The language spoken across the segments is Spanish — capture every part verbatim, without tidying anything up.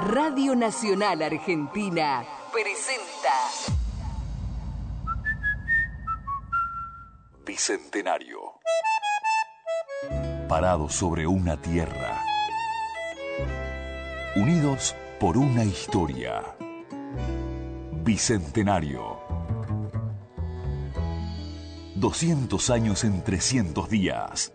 Radio Nacional Argentina presenta Bicentenario. Parados sobre una tierra, unidos por una historia. Bicentenario. doscientos años en trescientos días.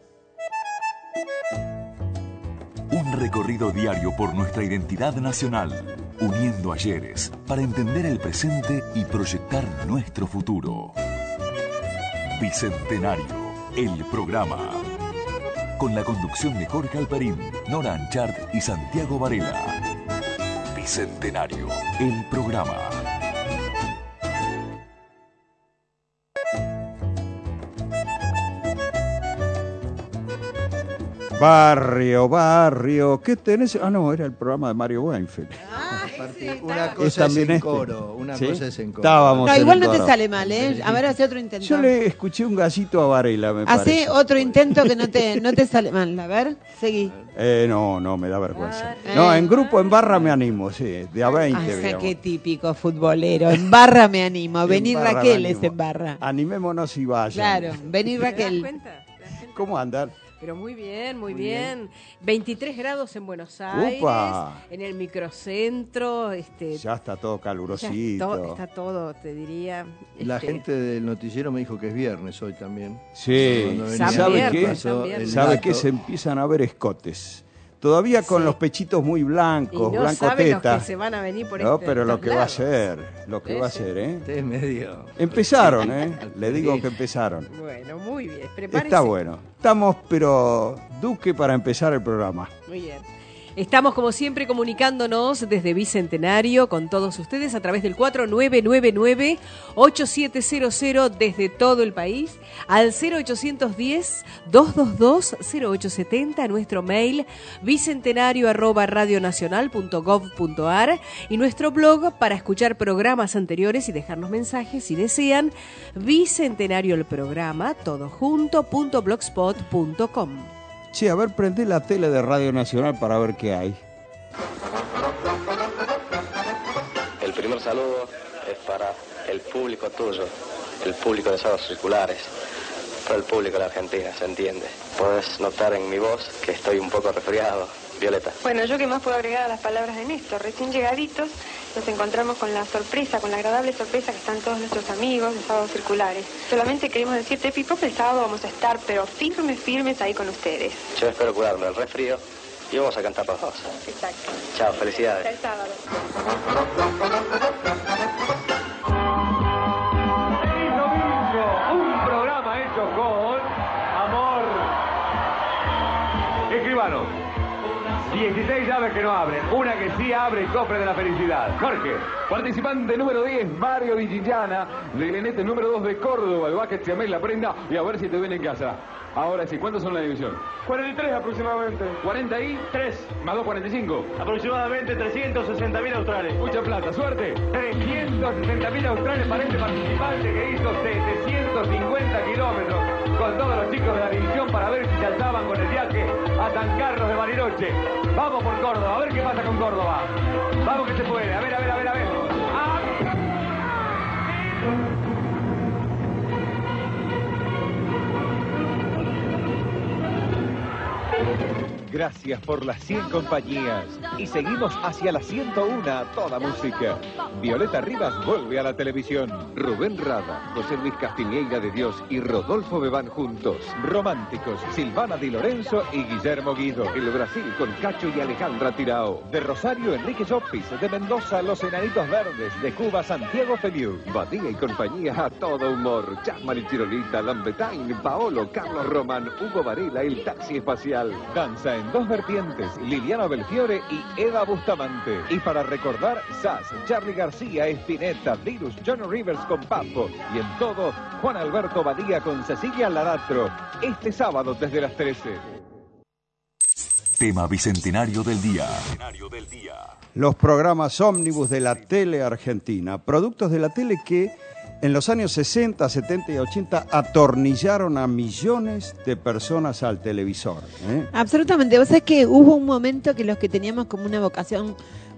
Un recorrido diario por nuestra identidad nacional, uniendo ayeres para entender el presente y proyectar nuestro futuro. Bicentenario, el programa. Con la conducción de Jorge Alperín, Nora Anchart y Santiago Varela. Bicentenario, el programa. Barrio, barrio, ¿qué tenés? Ah, no, era el programa de Mario Weinfeld. Ah, sí, una cosa es, es en este. coro, una ¿Sí? cosa es en coro. Estábamos no, en igual el no te coro. sale mal, ¿eh? A ver, hace otro intento. Yo le escuché un gasito a Varela, me Hace parece. otro intento que no te, no te sale mal. A ver, seguí. Eh, no, no, me da vergüenza. Eh. No, en grupo, en barra me animo, sí, de a veinte. Ah, digamos. qué típico futbolero. En barra me animo. Venir En barra Raquel me es animo. en barra. Animémonos y vayan. Claro, venir ¿Te das Raquel. cuenta? ¿Te das cuenta? ¿Cómo andan? Pero muy bien, muy, Muy bien. veintitrés grados en Buenos Aires, ¡Upa! en el microcentro. Este, Ya está todo ya calurosito. está, está todo, te diría. La este, gente del noticiero me dijo que es viernes hoy también. Sí, Cuando venía, San ¿sabe Viernes, qué? pasó San el ¿Sabe dato. qué? Se empiezan a ver escotes. Todavía con Sí. los pechitos muy Y blancos, no blanco saben los teta. que se van a venir por No, este- pero lo estos que va a lados. ser, lo que Sí, va a sí. ser, ¿eh? Usted es medio. Empezaron, ¿eh? Le digo que empezaron. Bueno, muy bien. Prepárese. Está bueno. Estamos, pero Duque para empezar el programa. Muy bien. Estamos, como siempre, comunicándonos desde Bicentenario con todos ustedes a través del cuatro nueve nueve nueve, ocho siete cero cero desde todo el país, al cero ochocientos diez, dos dos dos, cero ocho setenta, nuestro mail bicentenario arroba radionacional punto gov punto ar y nuestro blog para escuchar programas anteriores y dejarnos mensajes si desean, Bicentenario el programa, todo junto, punto blogspot punto com. Che, a ver, prende la tele de Radio Nacional para ver qué hay. El primer saludo es para el público tuyo, el público de Sábados Circulares, todo el público de la Argentina, ¿se entiende? Puedes notar en mi voz que estoy un poco resfriado. Violeta. Bueno, yo qué más puedo agregar a las palabras de Néstor. Recién llegaditos nos encontramos con la sorpresa, con la agradable sorpresa que están todos nuestros amigos de Sábados Circulares. Solamente queremos decirte, Pipo, que el sábado vamos a estar, pero firmes, firmes ahí con ustedes. Yo espero cuidarme del resfrío y vamos a cantar los dos. Exacto. Chao, felicidades. Hasta el sábado. Feliz domingo, un programa hecho con amor. Escribano. dieciséis llaves que no abren, una que sí abre el cofre de la felicidad. Jorge. Participante número diez, Mario Villillana, del Enete número dos de Córdoba, el Baquet Siamés La Prenda, y a ver si te ven en casa. Ahora sí, ¿cuántos son la división? cuarenta y tres aproximadamente. cuarenta y tres más dos, cuarenta y cinco. Aproximadamente trescientos sesenta mil australes. Mucha plata, suerte. trescientos sesenta mil australes para este participante que hizo setecientos cincuenta kilómetros con todos los chicos de la división para ver si se alzaban con el viaje a San Carlos de Bariloche. Vamos por Córdoba, a ver qué pasa con Córdoba. Vamos que se puede, a ver, a ver, a ver, a ver. ¡Ah! Gracias por las cien compañías. Y seguimos hacia la ciento uno a toda música. Violeta Rivas vuelve a la televisión. Rubén Rada, José Luis Castiñeira de Dios y Rodolfo Bebán juntos. Románticos, Silvana Di Lorenzo y Guillermo Guido. El Brasil con Cacho y Alejandra Tirao. De Rosario, Enrique Llopis. De Mendoza, Los Enanitos Verdes. De Cuba, Santiago Feliu. Badía y compañía a todo humor. Chasman y Chirolita, Lambetain, Paolo, Carlos Román, Hugo Varela, El Taxi Espacial. Danza en dos vertientes, Liliana Belfiore y Eva Bustamante. Y para recordar, Sass, Charly García, Spinetta, Virus, Johnny Rivers con Papo. Y en todo, Juan Alberto Badía con Cecilia Laratro. Este sábado desde las trece. Tema Bicentenario del Día. Los programas ómnibus de la tele argentina. Productos de la tele que en los años sesenta, setenta y ochenta atornillaron a millones de personas al televisor. ¿eh? Absolutamente. Vos sabés que hubo un momento que los que teníamos como una vocación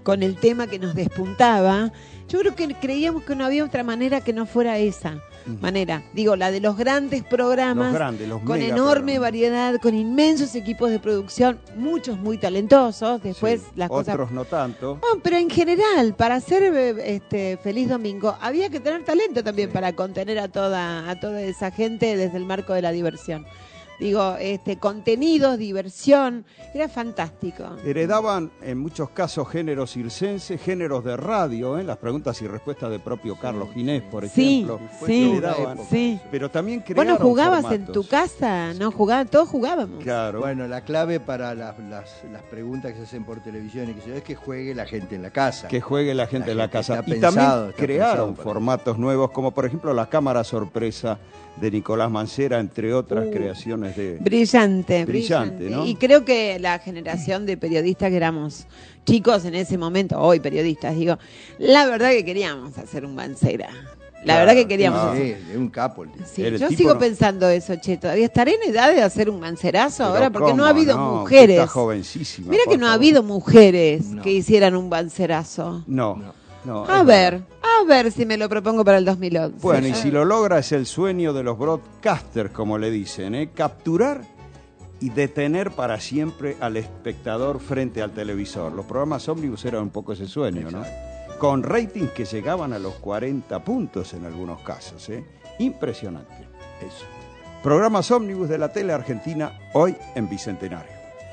con el tema que nos despuntaba. Yo creo que creíamos que no había otra manera que no fuera esa uh-huh. manera. Digo, la de los grandes programas, los grandes, los con mega enorme programas. variedad, con inmensos equipos de producción, muchos muy talentosos. Después sí, las otros cosas... no tanto. Bueno, pero en general, para hacer este Feliz Domingo, había que tener talento también sí. para contener a toda, a toda esa gente desde el marco de la diversión. Digo, este, contenidos, diversión, era fantástico. Heredaban en muchos casos géneros circenses, géneros de radio, ¿eh? Las preguntas y respuestas de propio Carlos Ginés, por ejemplo. Sí, sí, heredaban, sí. Pero también crearon Bueno, jugabas formatos. En tu casa, ¿no? Jugaban, todos jugábamos. Claro. Bueno, la clave para las, las, las preguntas que se hacen por televisión y que se es que juegue la gente en la casa. Que juegue la gente la en la gente casa. está Y pensado, también crearon formatos nuevos, como por ejemplo la cámara sorpresa de Nicolás Mancera, entre otras uh, creaciones de... Brillante, brillante, brillante. ¿no? Y creo que la generación de periodistas que éramos chicos en ese momento, hoy periodistas, digo, la verdad que queríamos hacer un Mancera. La claro, verdad que queríamos no, hacer. Sí, un capo. Sí, yo sigo no... pensando eso, che. Todavía estaré en edad de hacer un Mancerazo Pero ahora, porque no ha habido no, mujeres. Está jovencísima. Mira que no favor. ha habido mujeres no. que hicieran un Mancerazo. No. no. No, a ver, verdad. a ver si me lo propongo para el dos mil once. Bueno, y si lo logra es el sueño de los broadcasters, como le dicen, ¿eh? Capturar y detener para siempre al espectador frente al televisor. Los programas ómnibus eran un poco ese sueño, Exacto. ¿no? Con ratings que llegaban a los cuarenta puntos en algunos casos, ¿eh? Impresionante. Eso. Programas ómnibus de la tele argentina, hoy en Bicentenario.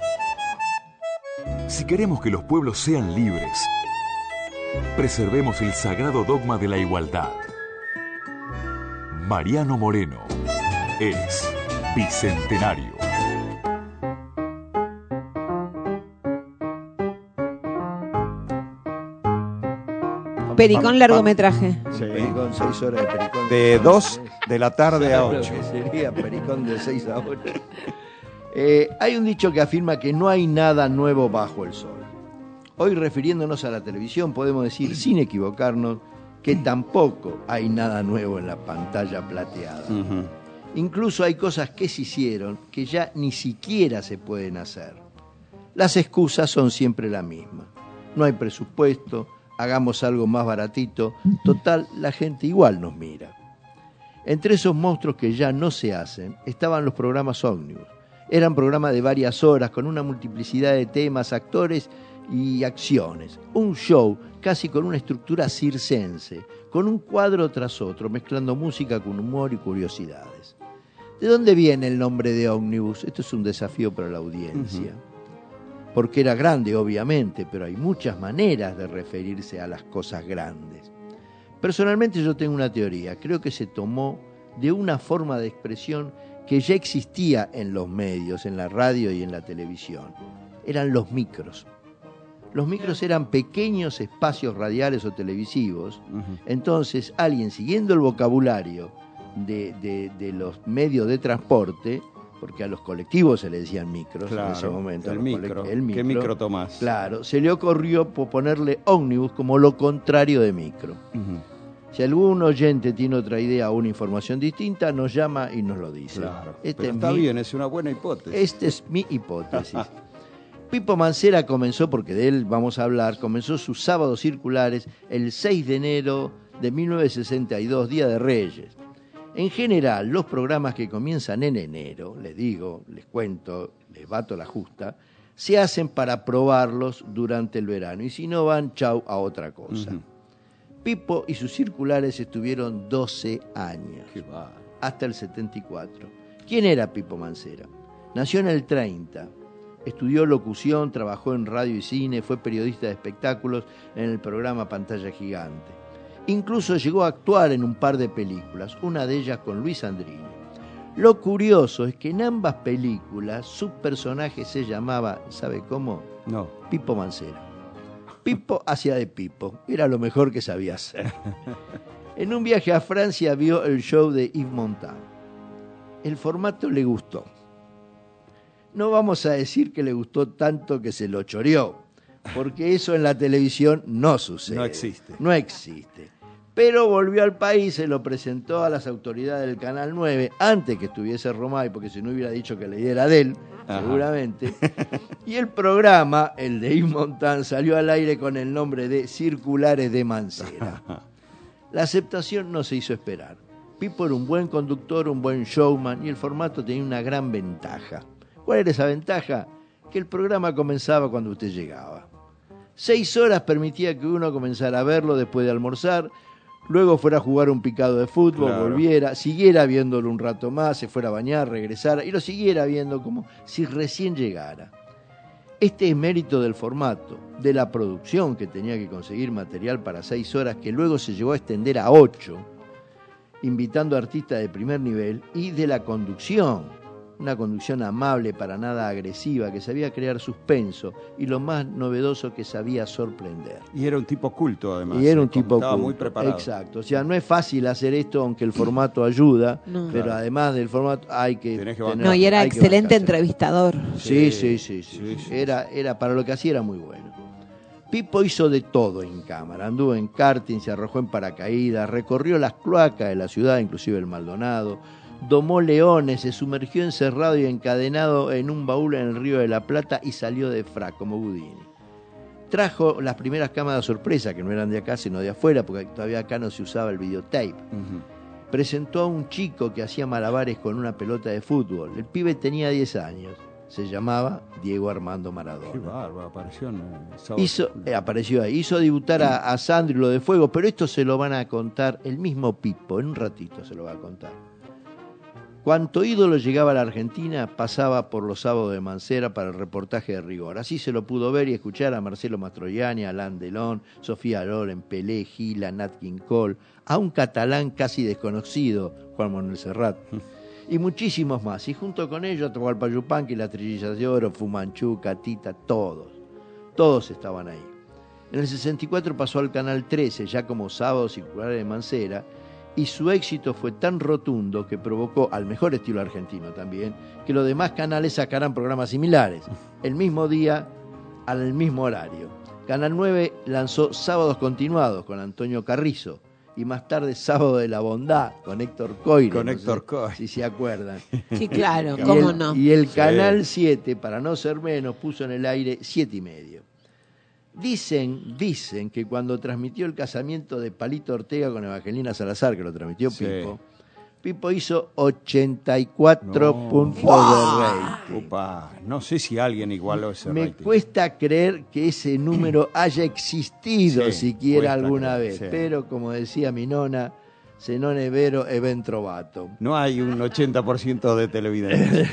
Si queremos que los pueblos sean libres, preservemos el sagrado dogma de la igualdad. Mariano Moreno es Bicentenario. Pericón largometraje. Sí. Pericón, seis horas de Pericón. De dos de la tarde a ocho. Sería Pericón de seis a ocho. Eh, hay un dicho que afirma que no hay nada nuevo bajo el sol. Hoy, refiriéndonos a la televisión, podemos decir, sin equivocarnos, que tampoco hay nada nuevo en la pantalla plateada. Uh-huh. Incluso hay cosas que se hicieron que ya ni siquiera se pueden hacer. Las excusas son siempre la misma. No hay presupuesto, hagamos algo más baratito, total, la gente igual nos mira. Entre esos monstruos que ya no se hacen, estaban los programas ómnibus. Eran programas de varias horas, con una multiplicidad de temas, actores y acciones. Un show casi con una estructura circense, con un cuadro tras otro, mezclando música con humor y curiosidades. ¿De dónde viene el nombre de ómnibus? Esto es un desafío para la audiencia. Uh-huh. Porque era grande, obviamente, pero hay muchas maneras de referirse a las cosas grandes. Personalmente yo tengo una teoría. Creo que se tomó de una forma de expresión que ya existía en los medios, en la radio y en la televisión. Eran los micros. Los micros eran pequeños espacios radiales o televisivos. Uh-huh. Entonces, alguien siguiendo el vocabulario de, de, de los medios de transporte, porque a los colectivos se le decían micros claro, en ese momento. El micro. el micro. ¿Qué micro tomás? Claro, se le ocurrió ponerle ómnibus como lo contrario de micro. Uh-huh. Si algún oyente tiene otra idea o una información distinta, nos llama y nos lo dice. Claro, este pero es está mi, bien, es una buena hipótesis. Esta es mi hipótesis. Pipo Mancera comenzó, porque de él vamos a hablar, comenzó sus sábados circulares el seis de enero de mil novecientos sesenta y dos, Día de Reyes. En general, los programas que comienzan en enero, les digo, les cuento, les bato la justa, se hacen para probarlos durante el verano. Y si no van, chau a otra cosa. Uh-huh. Pipo y sus circulares estuvieron doce años, hasta el setenta y cuatro. ¿Quién era Pipo Mancera? Nació en el treinta. Estudió locución, trabajó en radio y cine, fue periodista de espectáculos en el programa Pantalla Gigante. Incluso llegó a actuar en un par de películas, una de ellas con Luis Andrini. Lo curioso es que en ambas películas su personaje se llamaba, ¿sabe cómo? No. Pipo Mancera. Pipo hacía de Pipo, era lo mejor que sabía hacer. En un viaje a Francia vio el show de Yves Montand. El formato le gustó. No vamos a decir que le gustó tanto que se lo choreó, porque eso en la televisión no sucede. No existe. No existe. Pero volvió al país, se lo presentó a las autoridades del Canal nueve, antes que estuviese Romay, porque si no hubiera dicho que la idea era de él, Ajá. seguramente. Y el programa, el de Yves Montand, salió al aire con el nombre de Circulares de Mancera. La aceptación no se hizo esperar. Pipo era un buen conductor, un buen showman, y el formato tenía una gran ventaja. ¿Cuál era esa ventaja? Que el programa comenzaba cuando usted llegaba. Seis horas permitía que uno comenzara a verlo después de almorzar, luego fuera a jugar un picado de fútbol, claro. volviera, siguiera viéndolo un rato más, se fuera a bañar, regresara y lo siguiera viendo como si recién llegara. Este es mérito del formato, de la producción que tenía que conseguir material para seis horas, que luego se llegó a extender a ocho, invitando a artistas de primer nivel, y de la conducción. Una conducción amable, para nada agresiva, que sabía crear suspenso y lo más novedoso, que sabía sorprender. Y era un tipo culto, además. Y era un tipo estaba culto. muy preparado. Exacto. O sea, no es fácil hacer esto, aunque el formato ayuda, no. pero claro. además del formato hay que... que tener, no, y era excelente entrevistador. Sí sí sí, sí, sí, sí, sí. Era, era, para lo que hacía era muy bueno. Pipo hizo de todo en cámara. Anduvo en karting, se arrojó en paracaídas, recorrió las cloacas de la ciudad, inclusive el Maldonado, domó leones, se sumergió encerrado y encadenado en un baúl en el Río de la Plata y salió de frac como Houdini. Trajo las primeras cámaras sorpresa, que no eran de acá sino de afuera, porque todavía acá no se usaba el videotape. Uh-huh. Presentó a un chico que hacía malabares con una pelota de fútbol. El pibe tenía diez años. Se llamaba Diego Armando Maradona. Qué bárbaro, apareció en el Hizo, eh, apareció ahí. Hizo debutar a, a Sandro y lo de Fuego, pero esto se lo van a contar el mismo Pipo. En un ratito se lo va a contar. Cuanto ídolo llegaba a la Argentina, pasaba por los sábados de Mancera para el reportaje de rigor. Así se lo pudo ver y escuchar a Marcelo Mastroianni, a Alain Delon, Sofía Loren, Pelé, Gila, Nat King Cole, a un catalán casi desconocido, Juan Manuel Serrat, y muchísimos más. Y junto con ellos, Atahualpa Yupanqui, las Trillizas de Oro, Fumanchu, Catita, todos. Todos estaban ahí. En el sesenta y cuatro pasó al Canal trece, ya como Sábados Circulares de Mancera, y su éxito fue tan rotundo que provocó, al mejor estilo argentino también, que los demás canales sacaran programas similares, el mismo día, al mismo horario. Canal nueve lanzó Sábados Continuados con Antonio Carrizo, y más tarde Sábado de la Bondad con Héctor Coire. Con no Héctor sé Coire. Si se acuerdan. Sí, claro, y cómo el, no. Y el sí. Canal siete, para no ser menos, puso en el aire siete y medio. Dicen, dicen que cuando transmitió el casamiento de Palito Ortega con Evangelina Salazar, que lo transmitió sí. Pipo, Pipo hizo ochenta y cuatro no. puntos ¡Wow! De rating. Upa, no sé si alguien igualó ese Me rating. cuesta creer que ese número haya existido sí, siquiera alguna creer, vez, sí. pero como decía mi nona, se non è vero e ben trovato. No hay un ochenta por ciento de televidentes.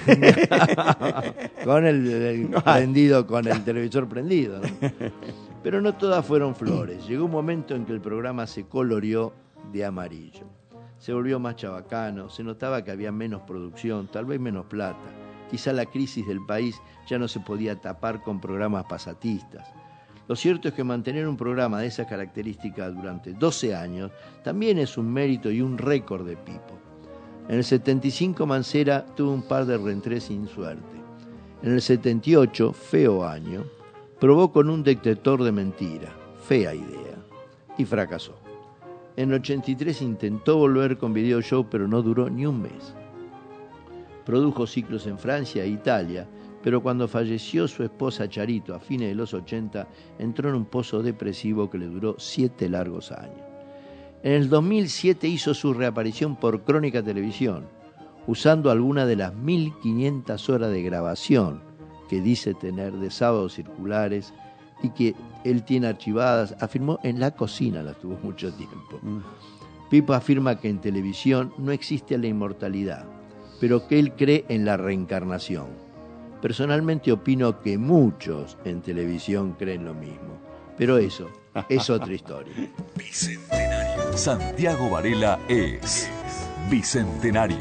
Con el, el no prendido, con el televisor prendido, ¿no? Pero no todas fueron flores. Llegó un momento en que el programa se coloreó de amarillo. Se volvió más chabacano, se notaba que había menos producción, tal vez menos plata. Quizá la crisis del país ya no se podía tapar con programas pasatistas. Lo cierto es que mantener un programa de esas características durante doce años también es un mérito y un récord de Pipo. En el setenta y cinco Mancera tuvo un par de reentrés sin suerte. En el setenta y ocho, feo año, probó con un detector de mentira, fea idea, y fracasó. En el ochenta y tres intentó volver con video show, pero no duró ni un mes. Produjo ciclos en Francia e Italia, pero cuando falleció su esposa Charito a fines de los ochenta, entró en un pozo depresivo que le duró siete largos años. En el dos mil siete hizo su reaparición por Crónica Televisión, usando alguna de las mil quinientas horas de grabación que dice tener de Sábados Circulares y que él tiene archivadas. Afirmó en la cocina, las tuvo mucho tiempo. Mm. Pipo afirma que en televisión no existe la inmortalidad, pero que él cree en la reencarnación. Personalmente opino que muchos en televisión creen lo mismo, pero eso es otra historia. Bicentenario. Santiago Varela es Bicentenario.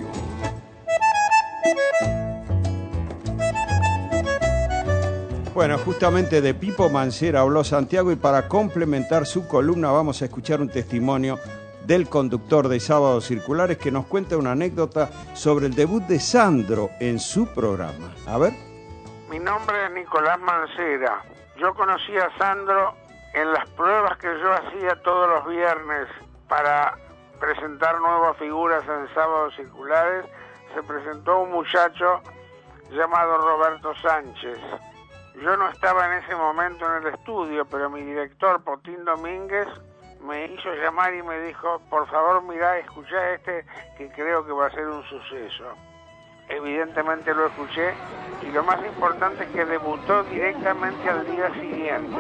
Bueno, justamente de Pipo Mancera habló Santiago, y para complementar su columna vamos a escuchar un testimonio del conductor de Sábados Circulares, que nos cuenta una anécdota sobre el debut de Sandro en su programa. A ver. Mi nombre es Nicolás Mancera. Yo conocí a Sandro en las pruebas que yo hacía todos los viernes para presentar nuevas figuras en Sábados Circulares, se presentó un muchacho llamado Roberto Sánchez. Yo no estaba en ese momento en el estudio, pero mi director, Potín Domínguez, me hizo llamar y me dijo, por favor, mirá, escuchá este, que creo que va a ser un suceso. Evidentemente lo escuché, y lo más importante es que debutó directamente al día siguiente.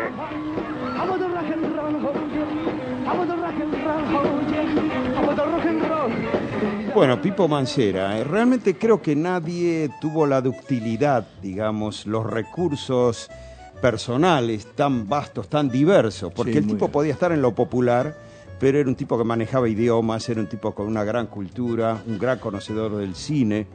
Bueno, Pipo Mancera, eh, realmente creo que nadie tuvo la ductilidad, digamos, los recursos personales tan vastos, tan diversos, porque Sí, el muy tipo bien. podía estar en lo popular, pero era un tipo que manejaba idiomas, era un tipo con una gran cultura, un gran conocedor del cine,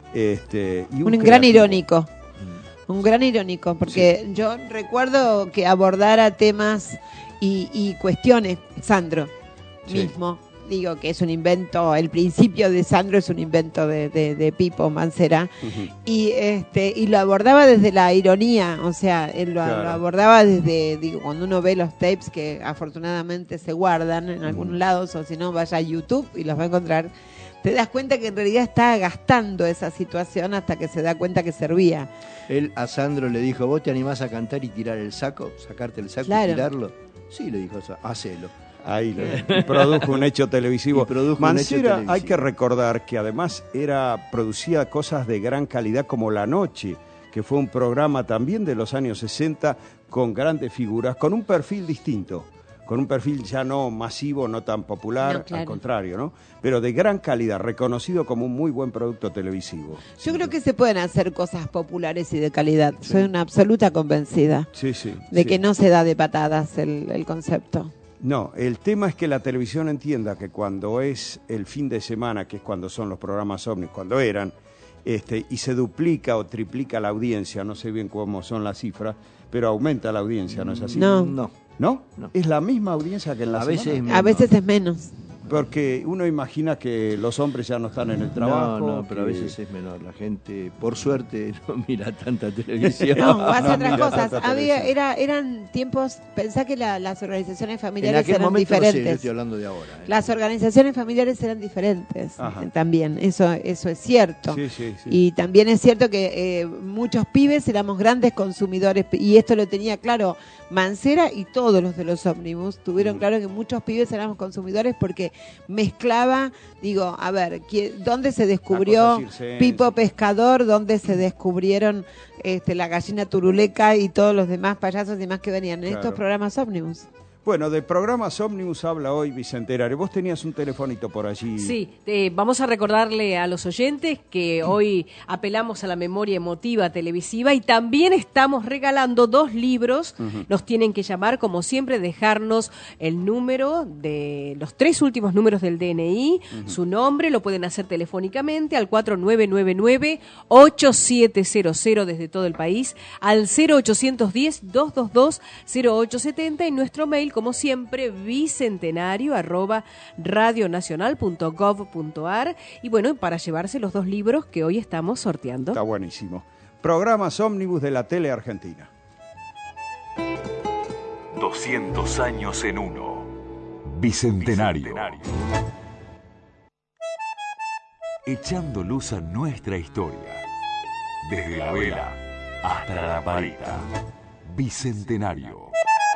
este, y un, Un gran creativo. irónico. Un gran irónico, porque yo recuerdo que abordara temas y, y cuestiones, Sandro Sí. mismo, digo que es un invento, el principio de Sandro es un invento de, de, de Pipo Mancera, Ujú. y este y lo abordaba desde la ironía, o sea, él lo, Claro. lo abordaba desde, digo, cuando uno ve los tapes que afortunadamente se guardan en algunos Mm. lados, o si no, vaya a YouTube y los va a encontrar, te das cuenta que en realidad está gastando esa situación hasta que se da cuenta que servía. Él a Sandro le dijo, ¿vos te animás a cantar y tirar el saco? ¿Sacarte el saco Claro. y tirarlo? Sí, le dijo, hacelo. Ahí lo- y produjo un hecho televisivo. Y produjo un Mancera, hecho televisivo. hay que recordar que además era producía cosas de gran calidad como La Noche, que fue un programa también de los años sesenta con grandes figuras, con un perfil distinto, con un perfil ya no masivo, no tan popular, No, claro. al contrario, ¿no? Pero de gran calidad, reconocido como un muy buen producto televisivo. Yo creo que se pueden hacer cosas populares y de calidad. Soy una absoluta convencida Sí, sí. de sí. que no se da de patadas el, el concepto. No, el tema es que la televisión entienda que cuando es el fin de semana, que es cuando son los programas ovnis, cuando eran, este, y se duplica o triplica la audiencia, no sé bien cómo son las cifras, pero aumenta la audiencia, ¿no es así? No. No. ¿No? No. Es la misma audiencia que en la A semana. veces es A menos. veces es menos. Porque uno imagina que los hombres ya no están en el trabajo. No, no, pero a que- veces es menor. La gente, por suerte, no mira tanta televisión. No, o hace No, otras mira, cosas. tanta Había, televisión. era, eran tiempos, pensá que la- las organizaciones En familiares aquel eran momento no sé, yo diferentes. estoy hablando de ahora. ¿eh? Las organizaciones familiares eran diferentes Ajá. eh, también, eso, eso es cierto. Sí, sí, sí. Y también es cierto que eh, muchos pibes éramos grandes consumidores, y esto lo tenía claro Mancera y todos los de los ómnibus tuvieron claro que muchos pibes éramos consumidores porque mezclaba, digo, a ver, ¿quién- ¿dónde se descubrió Una cosa circense. Pipo Pescador? ¿Dónde se descubrieron este, la gallina turuleca y todos los demás payasos y demás que venían en Claro. estos programas ómnibus? Bueno, de programas ómnibus habla hoy Bicentenario. Vos tenías un telefonito por allí. Sí, eh, vamos a recordarle a los oyentes que hoy apelamos a la memoria emotiva televisiva y también estamos regalando dos libros. Ujú. Nos tienen que llamar, como siempre, dejarnos el número de los tres últimos números del D N I, su nombre, lo pueden hacer telefónicamente al cuatro nueve nueve nueve, ocho siete cero cero desde todo el país, al cero ochocientos diez, doscientos veintidós, cero ocho setenta y nuestro mail, como siempre, bicentenario arroba radionacional punto gov punto ar. Y bueno, para llevarse los dos libros que hoy estamos sorteando. Está buenísimo. Programas ómnibus de la tele argentina. doscientos años en uno. Bicentenario. Echando luz a nuestra historia. Desde la vela hasta la lamparita. Bicentenario.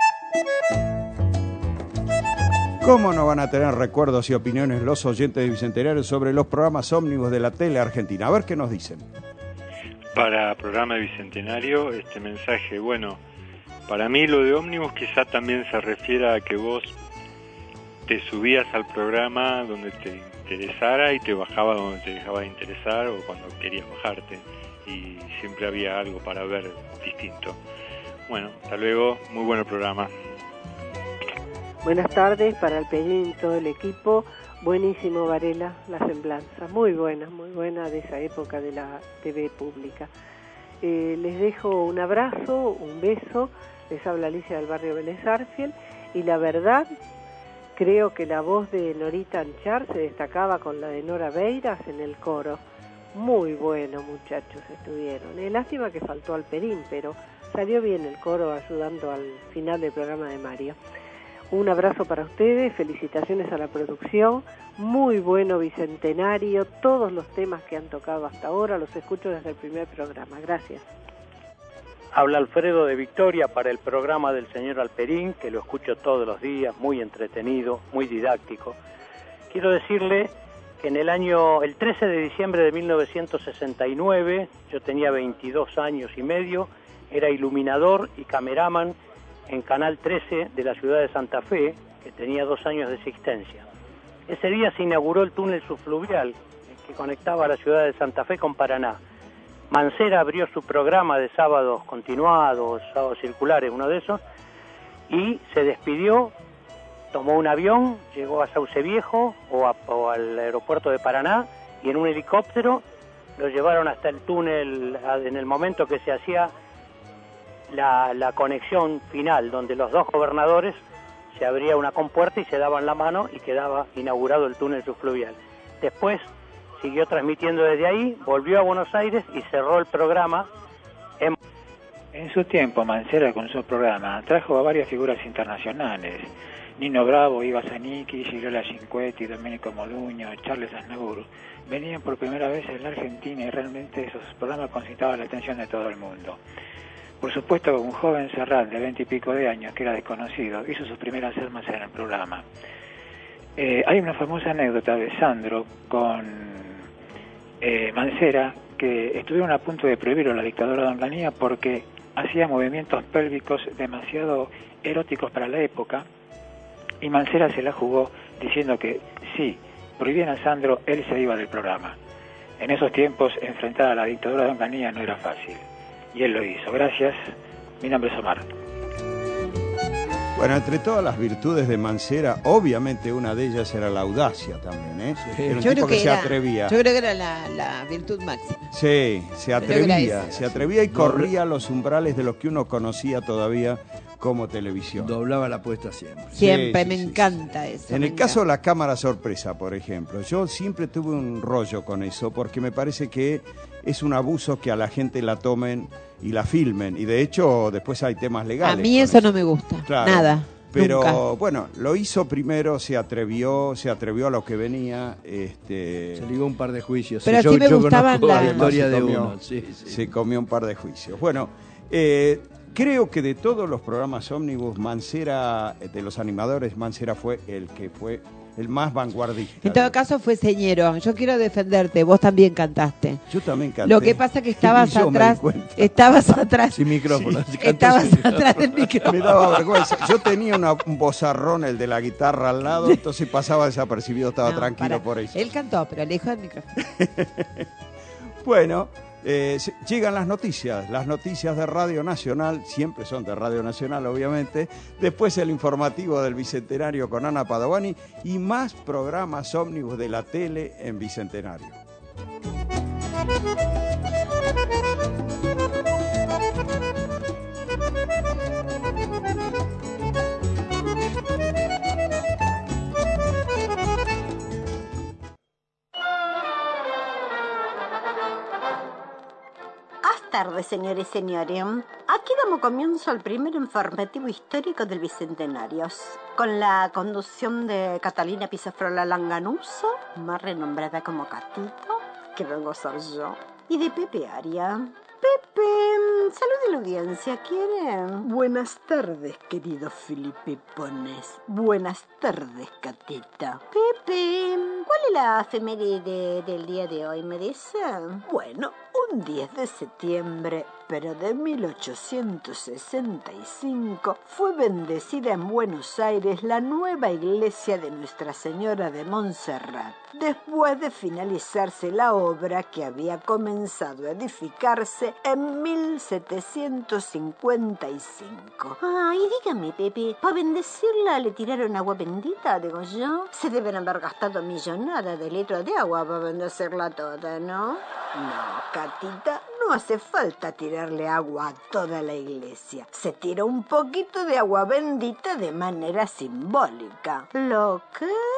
¿Cómo no van a tener recuerdos y opiniones los oyentes de Bicentenario sobre los programas ómnibus de la tele argentina? A ver qué nos dicen. Para programa de Bicentenario, este mensaje, bueno, para mí lo de ómnibus quizá también se refiere a que vos te subías al programa donde te interesara y te bajaba donde te dejaba de interesar o cuando querías bajarte, y siempre había algo para ver distinto. Bueno, hasta luego, muy buen programa. Buenas tardes para el Peñín y todo el equipo. Buenísimo, Varela, la semblanza. Muy buena, muy buena de esa época de la T V pública. Eh, les dejo un abrazo, un beso. Les habla Alicia del barrio Vélez Arfiel. Y la verdad, creo que la voz de Norita Anchar se destacaba con la de Nora Beiras en el coro. Muy bueno, muchachos, estuvieron. Eh, lástima que faltó Alperín, pero salió bien el coro ayudando al final del programa de Mario. Un abrazo para ustedes, felicitaciones a la producción, muy bueno Bicentenario, todos los temas que han tocado hasta ahora, los escucho desde el primer programa. Gracias. Habla Alfredo de Victoria para el programa del señor Alperín, que lo escucho todos los días, muy entretenido, muy didáctico. Quiero decirle que en el año, el trece de diciembre de mil novecientos sesenta y nueve, yo tenía veintidós años y medio, era iluminador y cameraman en Canal trece de la ciudad de Santa Fe, que tenía dos años de existencia. Ese día se inauguró el túnel subfluvial que conectaba a la ciudad de Santa Fe con Paraná. Mancera abrió su programa de sábados continuados, sábados circulares, uno de esos, y se despidió, tomó un avión, llegó a Sauce Viejo o, a, o al aeropuerto de Paraná, y en un helicóptero lo llevaron hasta el túnel en el momento que se hacía La, la conexión final, donde los dos gobernadores se abría una compuerta y se daban la mano y quedaba inaugurado el túnel subfluvial. Después siguió transmitiendo desde ahí, volvió a Buenos Aires y cerró el programa. En, en su tiempo, Mancera con su programa trajo a varias figuras internacionales: Nino Bravo, Iva Zanicki, Gigliola Cinquetti, Domenico Modugno, Charles Aznavour. Venían por primera vez en la Argentina y realmente esos programas concitaban la atención de todo el mundo. Por supuesto, un joven Serrat de veinte y pico de años, que era desconocido, hizo sus primeras armas en el programa. Eh, hay una famosa anécdota de Sandro con eh, Mancera, que estuvieron a punto de prohibirlo la dictadura de Onganía porque hacía movimientos pélvicos demasiado eróticos para la época, y Mancera se la jugó diciendo que si prohibían a Sandro, él se iba del programa. En esos tiempos, enfrentar a la dictadura de Onganía no era fácil. Y él lo hizo. Gracias. Mi nombre es Omar. Bueno, entre todas las virtudes de Mancera, obviamente una de ellas era la audacia también, ¿eh? Sí. Era un yo tipo creo que, que se era, atrevía. Yo creo que era la, la virtud máxima. Sí, se atrevía, esa, se atrevía y corría los umbrales de los que uno conocía todavía como televisión. Doblaba la apuesta siempre. Siempre, sí, me sí, encanta sí. eso. En me el caso encanta. de la cámara sorpresa, por ejemplo, yo siempre tuve un rollo con eso porque me parece que es un abuso que a la gente la tomen y la filmen, y de hecho después hay temas legales. A mí eso, eso no me gusta, claro, nada. Pero nunca. bueno, lo hizo primero, se atrevió, se atrevió a lo que venía. Este... Se ligó un par de juicios. Pero sí, sí yo, me yo gustaban la las... historia de comió, uno. Sí, sí. Se comió un par de juicios. Bueno, eh, creo que de todos los programas ómnibus, Mancera, de los animadores, Mancera fue el que fue el más vanguardista. En todo caso fue señero. Yo quiero defenderte. Vos también cantaste. Yo también canté. Lo que pasa que estabas Yo atrás. me di cuenta. Estabas atrás. Sin micrófono. Sí, estabas sin atrás del micrófono. Me daba vergüenza. Yo tenía una, un vozarrón, el de la guitarra al lado, entonces pasaba desapercibido, estaba No, tranquilo para. por eso. Él cantó, pero lejos del micrófono. Bueno, eh, se- llegan las noticias. Las noticias de Radio Nacional, siempre son de Radio Nacional, obviamente. Después el informativo del Bicentenario con Ana Padovani y más programas ómnibus de la tele en Bicentenario. Buenas tardes, señores y señores. Aquí damos comienzo al primer informativo histórico del Bicentenario, con la conducción de Catalina Pizafrola Langanuso, más renombrada como Catito, que vengo a ser yo, y de Pepe Aria. Pepe, salude a la audiencia, ¿quiere? Buenas tardes, querido Felipe Pones. Buenas tardes, Catita. Pepe, ¿cuál es la efeméride del día de hoy, me dice? Bueno, un diez de septiembre, pero de mil ochocientos sesenta y cinco, fue bendecida en Buenos Aires la nueva iglesia de Nuestra Señora de Montserrat, después de finalizarse la obra que había comenzado a edificarse en mil setecientos cincuenta y cinco. Ay, dígame, Pepe, ¿para bendecirla le tiraron agua bendita, digo yo? Se deben haber gastado millonadas de litros de agua para bendecirla toda, ¿no? No, Catita, no hace falta tirarle agua a toda la iglesia. Se tira un poquito de agua bendita de manera simbólica. ¿Lo qué?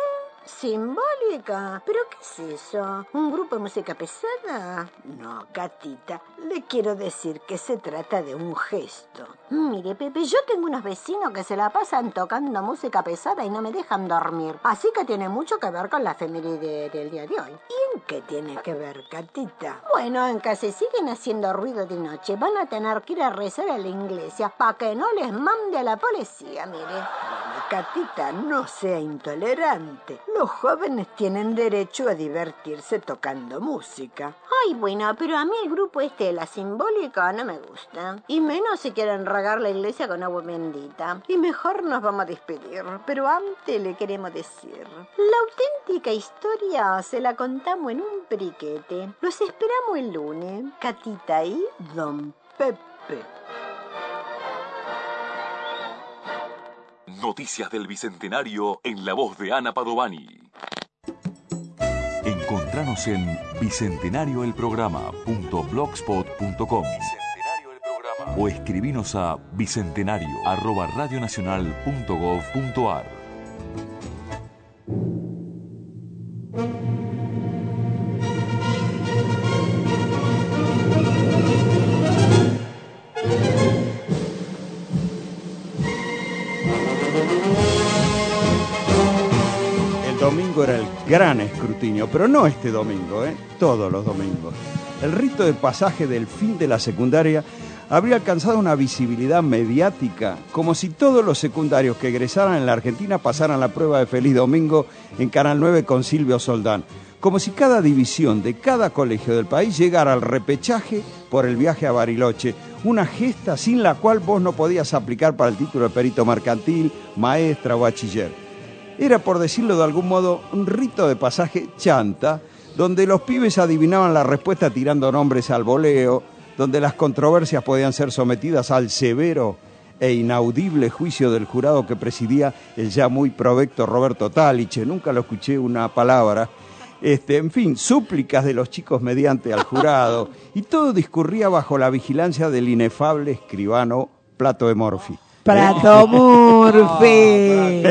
¿Simbólica? ¿Pero qué es eso? ¿Un grupo de música pesada? No, Catita, le quiero decir que se trata de un gesto. Mire, Pepe, yo tengo unos vecinos que se la pasan tocando música pesada y no me dejan dormir. Así que tiene mucho que ver con la efeméride del día de hoy. ¿Y en qué tiene que ver, Catita? Bueno, en que si siguen haciendo ruido de noche, van a tener que ir a rezar a la iglesia para que no les mande a la policía, mire. Bueno, Catita, no sea intolerante. Los jóvenes tienen derecho a divertirse tocando música. Ay, bueno, pero a mí el grupo este de la Simbólica no me gusta. Y menos si quieren regar la iglesia con agua bendita. Y mejor nos vamos a despedir. Pero antes le queremos decir, la auténtica historia se la contamos en un periquete. Los esperamos el lunes. Catita y Don Pepe. Noticias del Bicentenario en la voz de Ana Padovani. Encontranos en bicentenario el programa punto blogspot punto com o escribinos a bicentenario arroba radionacional punto gov punto ar. Domingo era el gran escrutinio, pero no este domingo, ¿eh? Todos los domingos. El rito de pasaje del fin de la secundaria habría alcanzado una visibilidad mediática, como si todos los secundarios que egresaran en la Argentina pasaran la prueba de Feliz Domingo en Canal nueve con Silvio Soldán, como si cada división de cada colegio del país llegara al repechaje por el viaje a Bariloche, una gesta sin la cual vos no podías aplicar para el título de perito mercantil, maestra o bachiller. Era, por decirlo de algún modo, un rito de pasaje chanta, donde los pibes adivinaban la respuesta tirando nombres al voleo, donde las controversias podían ser sometidas al severo e inaudible juicio del jurado que presidía el ya muy provecto Roberto Taliche. Nunca lo escuché una palabra. Este, en fin, súplicas de los chicos mediante al jurado, y todo discurría bajo la vigilancia del inefable escribano Plato de Morfi. Prato Morfi.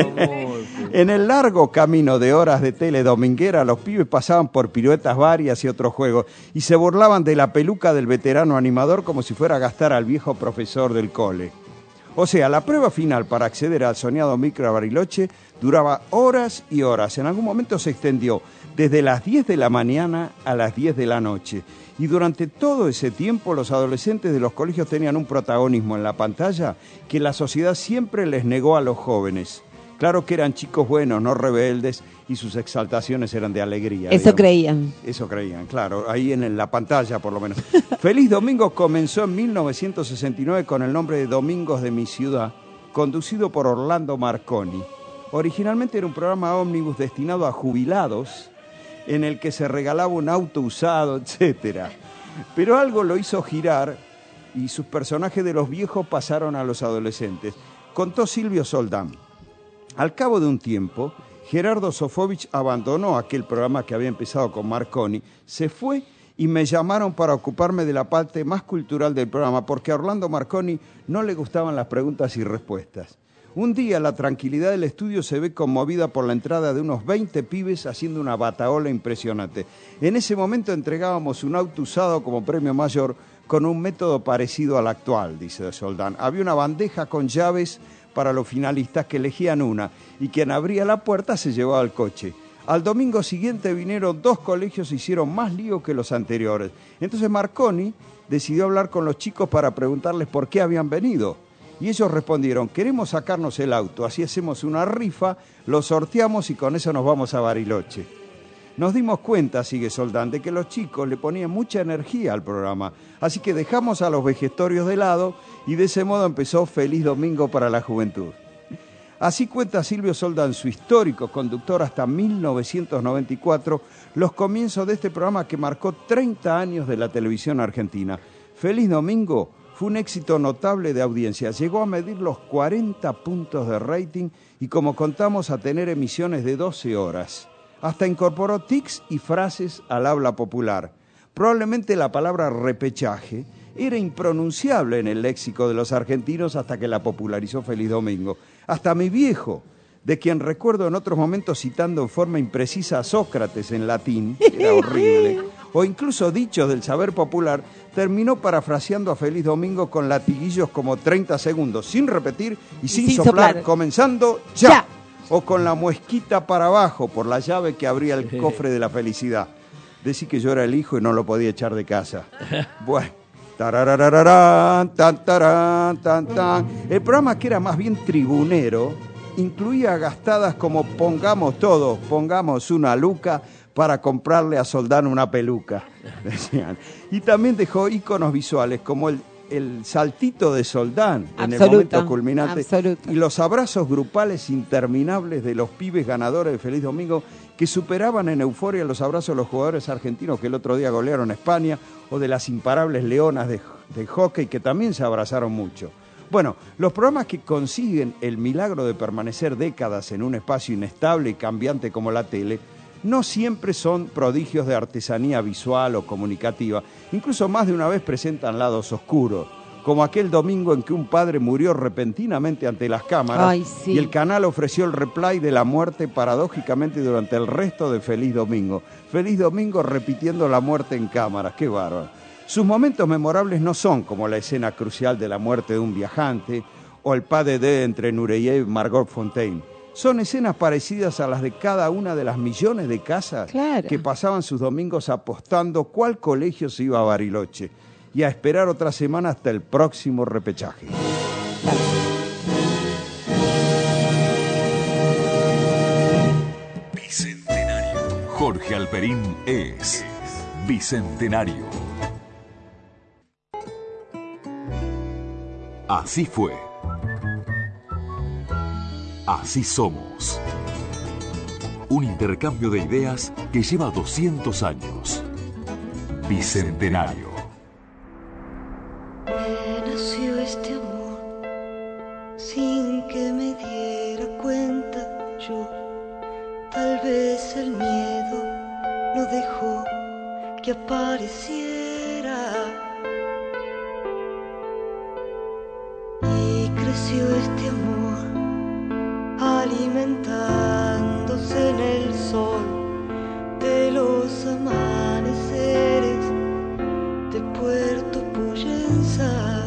En el largo camino de horas de tele dominguera, los pibes pasaban por piruetas varias y otros juegos y se burlaban de la peluca del veterano animador como si fuera a gastar al viejo profesor del cole. O sea, la prueba final para acceder al soñado micro a Bariloche duraba horas y horas. En algún momento se extendió desde las diez de la mañana a las diez de la noche. Y durante todo ese tiempo los adolescentes de los colegios tenían un protagonismo en la pantalla que la sociedad siempre les negó a los jóvenes. Claro que eran chicos buenos, no rebeldes, y sus exaltaciones eran de alegría. Eso digamos. creían. Eso creían, claro, ahí en la pantalla por lo menos. Feliz Domingo comenzó en mil novecientos sesenta y nueve con el nombre de Domingos de mi ciudad, conducido por Orlando Marconi. Originalmente era un programa ómnibus destinado a jubilados, en el que se regalaba un auto usado, etcétera. Pero algo lo hizo girar y sus personajes de los viejos pasaron a los adolescentes. Contó Silvio Soldán. Al cabo de un tiempo, Gerardo Sofovich abandonó aquel programa que había empezado con Marconi, se fue y me llamaron para ocuparme de la parte más cultural del programa, porque a Orlando Marconi no le gustaban las preguntas y respuestas. Un día la tranquilidad del estudio se ve conmovida por la entrada de unos veinte pibes haciendo una batahola impresionante. En ese momento entregábamos un auto usado como premio mayor con un método parecido al actual, dice Soldán. Había una bandeja con llaves para los finalistas que elegían una y quien abría la puerta se llevaba el coche. Al domingo siguiente vinieron dos colegios y hicieron más lío que los anteriores. Entonces Marconi decidió hablar con los chicos para preguntarles por qué habían venido. Y ellos respondieron, queremos sacarnos el auto, así hacemos una rifa, lo sorteamos y con eso nos vamos a Bariloche. Nos dimos cuenta, sigue Soldán, de que los chicos le ponían mucha energía al programa, así que dejamos a los vejestorios de lado y de ese modo empezó Feliz Domingo para la juventud. Así cuenta Silvio Soldán, su histórico conductor hasta mil novecientos noventa y cuatro, los comienzos de este programa que marcó treinta años de la televisión argentina. Feliz Domingo fue un éxito notable de audiencia, llegó a medir los cuarenta puntos de rating y, como contamos, a tener emisiones de doce horas. Hasta incorporó tics y frases al habla popular. Probablemente la palabra repechaje era impronunciable en el léxico de los argentinos hasta que la popularizó Feliz Domingo. Hasta mi viejo de quien recuerdo en otros momentos citando en forma imprecisa a Sócrates en latín, que era horrible, o incluso dichos del saber popular, terminó parafraseando a Feliz Domingo con latiguillos como treinta segundos, sin repetir y sin, sin soplar, soplar, comenzando ya. ya, o con la muesquita para abajo por la llave que abría el cofre de la felicidad. Decí que yo era el hijo y no lo podía echar de casa. Bueno, tararararán, tan, tarán, tan, tan. El programa, que era más bien tribunero, incluía gastadas como pongamos todos, pongamos una luca para comprarle a Soldán una peluca, decían. Y también dejó íconos visuales como el, el saltito de Soldán en Absoluto, el momento culminante absoluto. y los abrazos grupales interminables de los pibes ganadores de Feliz Domingo, que superaban en euforia los abrazos de los jugadores argentinos que el otro día golearon a España, o de las imparables leonas de, de hockey, que también se abrazaron mucho. Bueno, los programas que consiguen el milagro de permanecer décadas en un espacio inestable y cambiante como la tele, no siempre son prodigios de artesanía visual o comunicativa. Incluso más de una vez presentan lados oscuros, como aquel domingo en que un padre murió repentinamente ante las cámaras. Ay, sí. Y el canal ofreció el replay de la muerte paradójicamente durante el resto de Feliz Domingo. Feliz Domingo repitiendo la muerte en cámaras, qué bárbaro. Sus momentos memorables no son como la escena crucial de la muerte de un viajante o el pas de deux entre Nureyev y Margot Fontaine. Son escenas parecidas a las de cada una de las millones de casas Claro. que pasaban sus domingos apostando cuál colegio se iba a Bariloche y a esperar otra semana hasta el próximo repechaje. Bicentenario. Jorge Alperín es Bicentenario. Así fue. Así somos. Un intercambio de ideas que lleva doscientos años. Bicentenario. Me nació este amor sin que me diera cuenta yo. Tal vez el miedo no dejó que apareciera. Y creció este amor alimentándose en el sol de los amaneceres de Puerto Poyensa.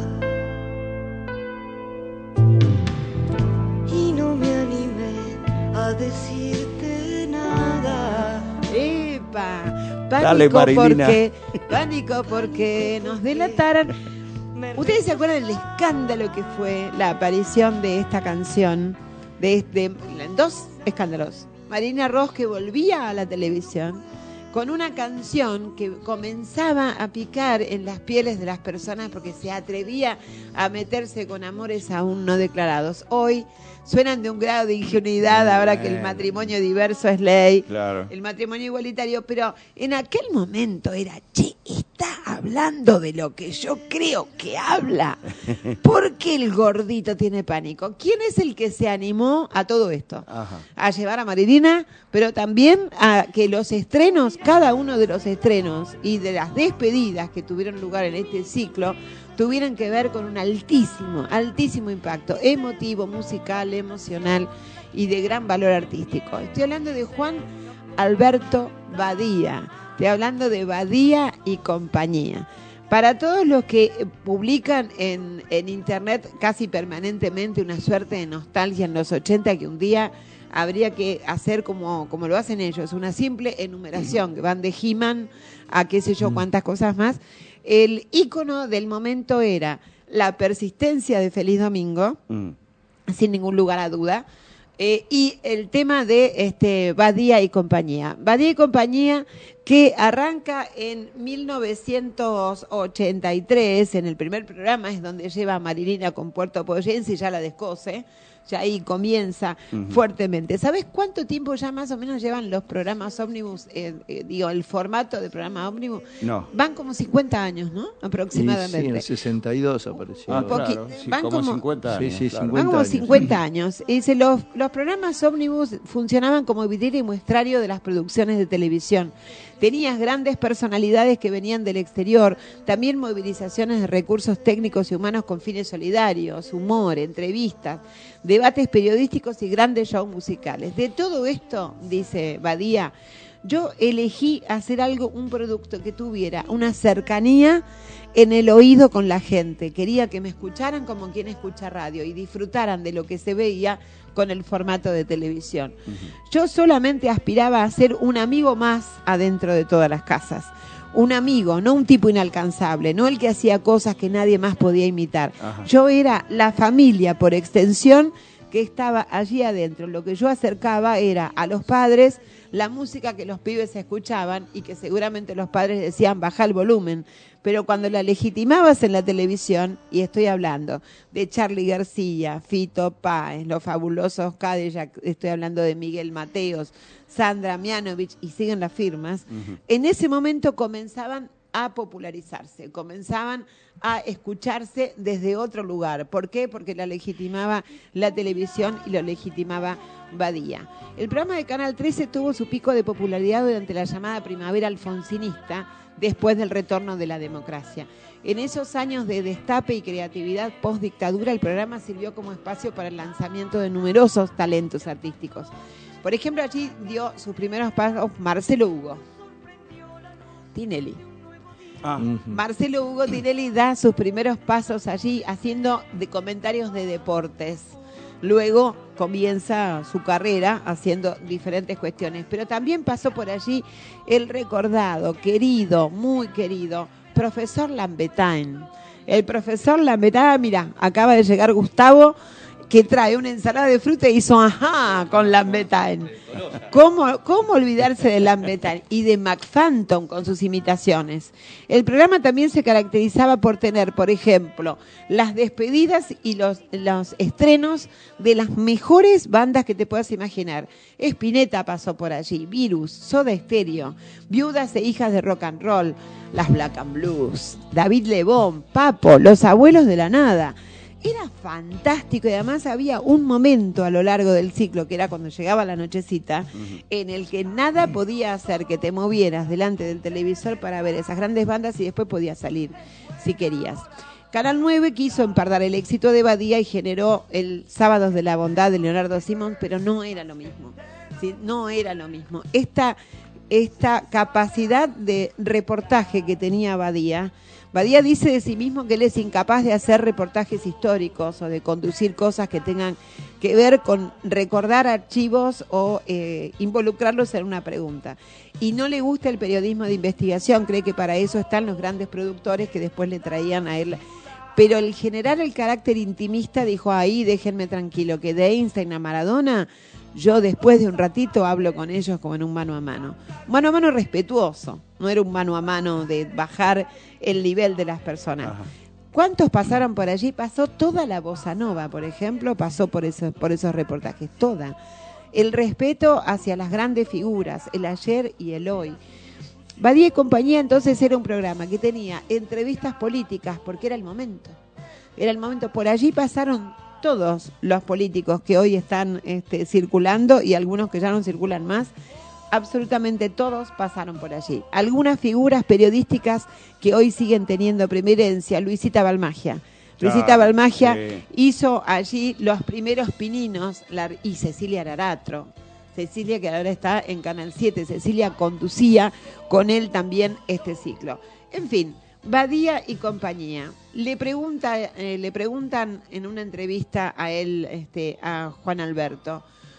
Y no me animé a decirte nada. ¡Epa! Dale, Pánico Marilina. porque, pánico porque nos delataron. ¿Ustedes se acuerdan del escándalo que fue la aparición de esta canción? De, de dos escándalos. Marina Ross, que volvía a la televisión con una canción que comenzaba a picar en las pieles de las personas porque se atrevía a meterse con amores aún no declarados. Hoy suenan de un grado de ingenuidad ahora que el matrimonio diverso es ley, Claro. el matrimonio igualitario, pero en aquel momento era, che, está hablando de lo que yo creo que habla. ¿Por qué el gordito tiene pánico? ¿Quién es el que se animó a todo esto? Ajá. A llevar a Marilina, pero también a que los estrenos, cada uno de los estrenos y de las despedidas que tuvieron lugar en este ciclo, tuvieran que ver con un altísimo, altísimo impacto emotivo, musical, emocional y de gran valor artístico. Estoy hablando de Juan Alberto Badía, estoy hablando de Badía y compañía. Para todos los que publican en, en internet casi permanentemente una suerte de nostalgia en los ochenta, que un día habría que hacer como, como lo hacen ellos, una simple enumeración, que van de He-Man a qué sé yo cuántas cosas más. El ícono del momento era la persistencia de Feliz Domingo, Mm. sin ningún lugar a duda, eh, y el tema de este Badía y compañía. Badía y compañía, que arranca en mil novecientos ochenta y tres, en el primer programa es donde lleva a Marilina con Puerto Poyense y ya la descose. Ya ahí comienza Ujú. fuertemente. ¿Sabes cuánto tiempo ya más o menos llevan los programas ómnibus, eh, eh, digo, el formato de programa ómnibus? No. Van como cincuenta años, ¿no? Y aproximadamente. sí, en el sesenta y dos apareció. Ah, Un poqui- claro, sí, van como como- cincuenta años. Sí, sí, claro. cincuenta Van como años. cincuenta años. Y dice, los, los programas ómnibus funcionaban como vidriera y muestrario de las producciones de televisión. Tenías grandes personalidades que venían del exterior, también movilizaciones de recursos técnicos y humanos con fines solidarios, humor, entrevistas, de debates periodísticos y grandes shows musicales. De todo esto, dice Badía, yo elegí hacer algo, un producto que tuviera una cercanía en el oído con la gente. Quería que me escucharan como quien escucha radio y disfrutaran de lo que se veía con el formato de televisión. Uh-huh. Yo solamente aspiraba a ser un amigo más adentro de todas las casas. Un amigo, no un tipo inalcanzable, no el que hacía cosas que nadie más podía imitar. Ajá. Yo era la familia por extensión que estaba allí adentro. Lo que yo acercaba era a los padres la música que los pibes escuchaban y que seguramente los padres decían baja el volumen, pero cuando la legitimabas en la televisión, y estoy hablando de Charly García, Fito Páez, los fabulosos Cadillac, estoy hablando de Miguel Mateos, Sandra Mianovich, y siguen las firmas, uh-huh. En ese momento comenzaban a popularizarse, comenzaban a escucharse desde otro lugar. ¿Por qué? Porque la legitimaba la televisión y lo legitimaba Badía. El programa de Canal trece tuvo su pico de popularidad durante la llamada primavera alfonsinista, después del retorno de la democracia. En esos años de destape y creatividad post-dictadura, el programa sirvió como espacio para el lanzamiento de numerosos talentos artísticos. Por ejemplo, allí dio sus primeros pasos Marcelo Hugo Tinelli. Ah. Marcelo Hugo Tinelli da sus primeros pasos allí haciendo de comentarios de deportes. Luego comienza su carrera haciendo diferentes cuestiones, pero también pasó por allí el recordado, querido, muy querido, profesor Lambetain. El profesor Lambetain, mira, acaba de llegar Gustavo, que trae una ensalada de fruta y hizo ajá con Lambetain. ¿Cómo, ¿Cómo olvidarse de Lambetain y de McPhantom con sus imitaciones? El programa también se caracterizaba por tener, por ejemplo, las despedidas y los, los estrenos de las mejores bandas que te puedas imaginar. Spinetta pasó por allí, Virus, Soda Stereo, Viudas e Hijas de Rock and Roll, las Black and Blues, David Lebón, Papo, Los Abuelos de la Nada. Era fantástico y además había un momento a lo largo del ciclo, que era cuando llegaba la nochecita, uh-huh. en el que nada podía hacer que te movieras delante del televisor para ver esas grandes bandas y después podías salir si querías. Canal nueve quiso empardar el éxito de Badía y generó el Sábados de la Bondad de Leonardo Simons, pero no era lo mismo. ¿Sí? No era lo mismo. Esta, esta capacidad de reportaje que tenía Badía, Badía dice de sí mismo que él es incapaz de hacer reportajes históricos o de conducir cosas que tengan que ver con recordar archivos o eh, involucrarlos en una pregunta. Y no le gusta el periodismo de investigación, cree que para eso están los grandes productores que después le traían a él. Pero el generar el carácter intimista dijo, ahí déjenme tranquilo, que de Einstein a Maradona, yo después de un ratito hablo con ellos como en un mano a mano. Mano a mano respetuoso, no era un mano a mano de bajar el nivel de las personas. Ajá. ¿Cuántos pasaron por allí? Pasó toda la bossa nova, por ejemplo, pasó por esos, por esos reportajes, toda. El respeto hacia las grandes figuras, el ayer y el hoy. Badía y compañía entonces era un programa que tenía entrevistas políticas, porque era el momento. Era el momento, por allí pasaron todos los políticos que hoy están este, circulando y algunos que ya no circulan más, absolutamente todos pasaron por allí. Algunas figuras periodísticas que hoy siguen teniendo preeminencia, Luisita Balmagia. Luisita ah, Balmagia sí. hizo allí los primeros pininos la, y Cecilia Araratro. Cecilia, que ahora está en Canal siete, Cecilia conducía con él también este ciclo. En fin, Badía y compañía. Le pregunta, eh, le preguntan en una entrevista a él, este, a Juan Alberto,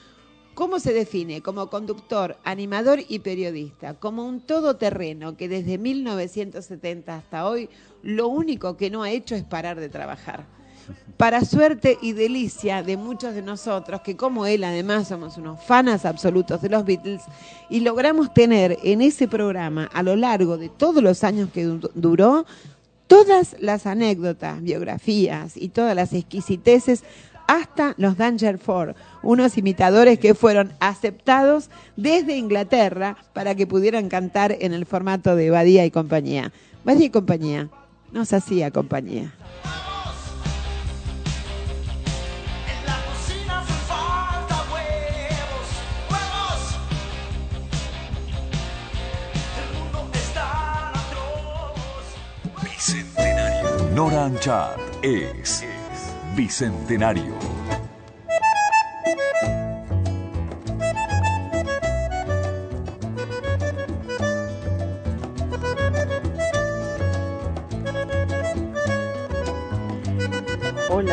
¿cómo se define como conductor, animador y periodista? Como un todoterreno que desde mil novecientos setenta hasta hoy lo único que no ha hecho es parar de trabajar. Para suerte y delicia de muchos de nosotros, que como él además somos unos fanas absolutos de los Beatles, y logramos tener en ese programa a lo largo de todos los años que du- duró, todas las anécdotas, biografías y todas las exquisiteces, hasta los Danger Four, unos imitadores que fueron aceptados desde Inglaterra para que pudieran cantar en el formato de Badía y compañía. Badía y compañía nos hacía compañía. Bicentenario. Nora Anchart es Bicentenario.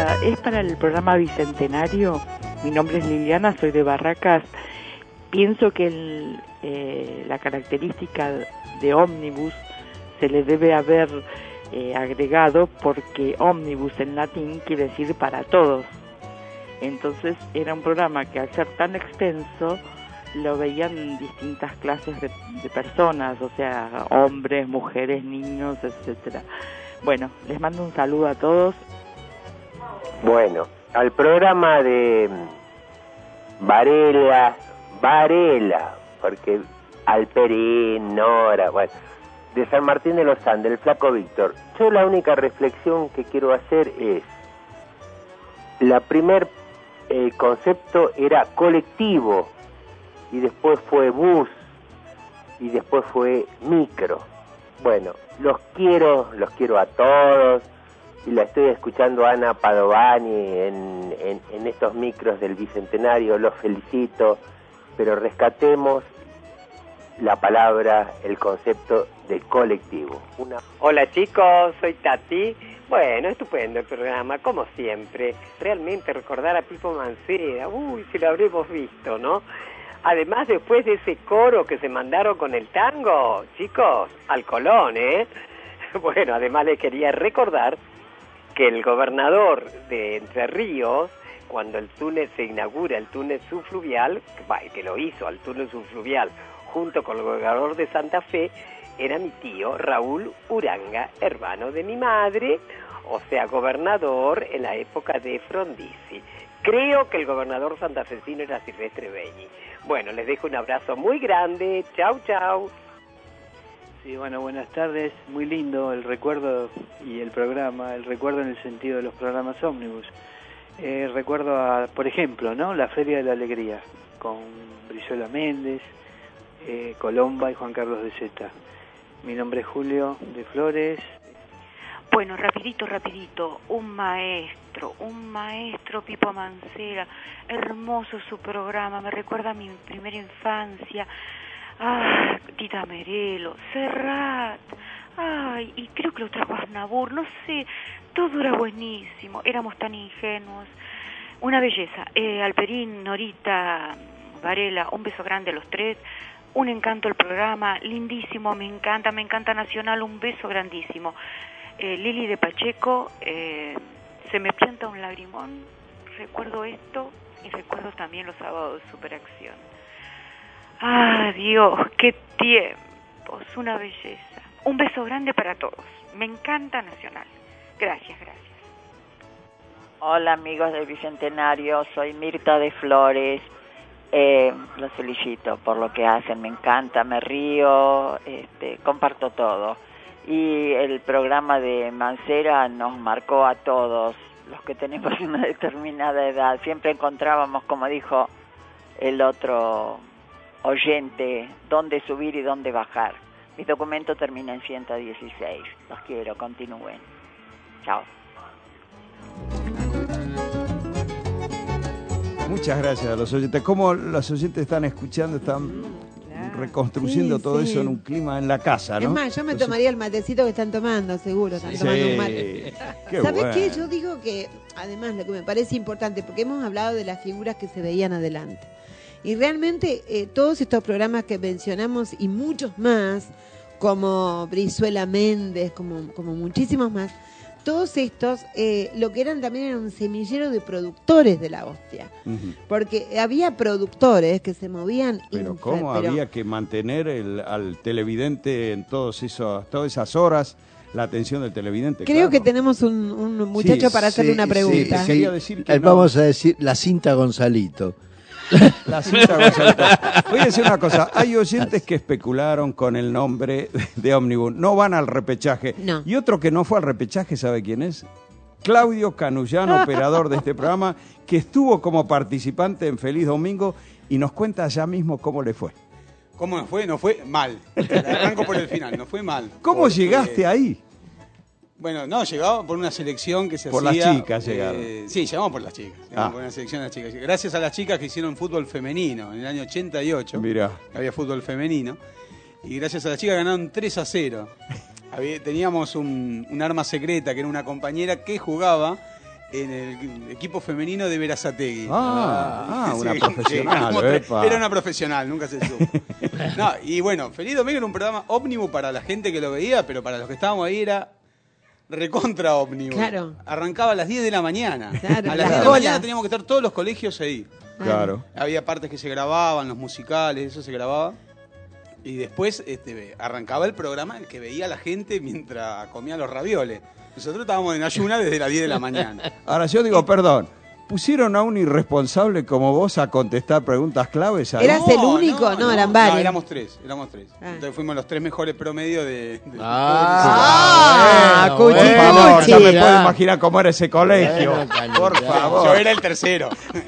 Hola, es para el programa Bicentenario. Mi nombre es Liliana, soy de Barracas. Pienso que el, eh, la característica de ómnibus se le debe haber eh, agregado porque ómnibus en latín quiere decir para todos. Entonces era un programa que al ser tan extenso lo veían distintas clases de, de personas, o sea, hombres, mujeres, niños, etcétera. Bueno, les mando un saludo a todos. Bueno, al programa de Varela, Varela, porque Alperín, Nora, bueno, de San Martín de los Andes, el Flaco Víctor. Yo la única reflexión que quiero hacer es, la primer eh, concepto era colectivo, y después fue bus, y después fue micro. Bueno, los quiero, los quiero a todos, y la estoy escuchando a Ana Padovani en, en, en estos micros del Bicentenario, los felicito, pero rescatemos la palabra, el concepto del colectivo. Una... Hola chicos, soy Tati. Bueno, estupendo el programa, como siempre. Realmente recordar a Pipo Mancera, uy, si lo habremos visto, ¿no? Además, después de ese coro que se mandaron con el tango, chicos, al Colón, ¿eh? Bueno, además les quería recordar que el gobernador de Entre Ríos, cuando el túnel se inaugura, el túnel subfluvial, que lo hizo al túnel subfluvial, junto con el gobernador de Santa Fe, era mi tío Raúl Uranga, hermano de mi madre, o sea, gobernador en la época de Frondizi. Creo que el gobernador santafesino era Silvestre Beñi. Bueno, les dejo un abrazo muy grande. Chau, chau. Sí, bueno, buenas tardes. Muy lindo el recuerdo y el programa, el recuerdo en el sentido de los programas ómnibus. Eh, recuerdo, a, por ejemplo, ¿no? La Feria de la Alegría, con Brizuela Méndez, eh, Colomba y Juan Carlos de Zeta. Mi nombre es Julio de Flores. Bueno, rapidito, rapidito, un maestro, un maestro, Pipo Mancera, hermoso su programa, me recuerda a mi primera infancia, ah, Tita Merelo, Serrat, ay, y creo que lo trajo Aznavour, no sé, todo era buenísimo, éramos tan ingenuos, una belleza, eh, Alperín, Norita, Varela, un beso grande a los tres, un encanto el programa, lindísimo, me encanta, me encanta Nacional, un beso grandísimo. Eh, Lili de Pacheco, eh, se me pianta un lagrimón, recuerdo esto y recuerdo también los sábados de Superacción. ¡Ah, Dios, qué tiempos! Una belleza. Un beso grande para todos. Me encanta Nacional. Gracias, gracias. Hola amigos del Bicentenario, soy Mirta de Flores. Eh, los felicito por lo que hacen, me encanta, me río, este, comparto todo. Y el programa de Mancera nos marcó a todos, los que tenemos una determinada edad. Siempre encontrábamos, como dijo el otro oyente, dónde subir y dónde bajar. Mi documento termina en ciento dieciséis. Los quiero, continúen. Chao. Muchas gracias a los oyentes. ¿Cómo los oyentes están escuchando? Están reconstruyendo Sí, todo sí. eso en un clima en la casa, ¿no? Es más, yo me Entonces, tomaría el matecito que están tomando, seguro. Están Sí. tomando un mate. Qué ¿Sabes bueno. qué? Yo digo que, además, lo que me parece importante, porque hemos hablado de las figuras que se veían adelante. Y realmente eh, todos estos programas que mencionamos y muchos más, como Brizuela Méndez, como, como muchísimos más, todos estos, eh, lo que eran también era un semillero de productores de la hostia. Ujú. Porque había productores que se movían... Pero infe- cómo pero- había que mantener el, al televidente en todos esos, todas esas horas, la atención del televidente. Creo claro. que tenemos un, un muchacho para hacerle una pregunta. Sí, Quería decir que Eh, no. Vamos a decir la cinta Gonzalito. La cinta Gonzalita. Voy a decir una cosa, hay oyentes que especularon con el nombre de Omnibus, no van al repechaje. No. Y otro que no fue al repechaje, ¿sabe quién es? Claudio Canullano, operador de este programa, que estuvo como participante en Feliz Domingo y nos cuenta ya mismo cómo le fue. ¿Cómo nos fue? Nos fue mal. Arranco por el final, nos fue mal. ¿Cómo Porque- llegaste ahí? Bueno, no, llegaba por una selección que se Por hacía... las chicas eh, llegaron. Sí, llegamos por las chicas. Llegamos Ah. por una selección de las chicas. Gracias a las chicas que hicieron fútbol femenino en el año ochenta y ocho. Mirá. Había fútbol femenino. Y gracias a las chicas ganaron tres a cero. Había- teníamos un, un arma secreta que era una compañera que jugaba en el equipo femenino de Berazategui. Ah, ah, una Sí, profesional, sí, era, epa. era una profesional, nunca se supo. No, y bueno, Feliz Domingo era un programa ómnibus para la gente que lo veía, pero para los que estábamos ahí era recontra ómnibus. Claro. Arrancaba a las diez de la mañana. Claro, a las las diez de la colas. mañana teníamos que estar todos los colegios ahí. Claro. Había partes que se grababan, los musicales, eso se grababa. Y después este, arrancaba el programa el que veía a la gente mientras comía los ravioles. Nosotros estábamos en ayuna desde las diez de la mañana. Ahora yo digo, perdón, ¿pusieron a un irresponsable como vos a contestar preguntas claves? ahí? ¿Eras el único? No, eran varios. No, éramos tres, éramos tres. Entonces fuimos los tres mejores promedios de... de Ah, Ah, por cuchi, favor, cuchi. ya me puedo imaginar cómo era ese colegio. Por favor. Yo era el tercero.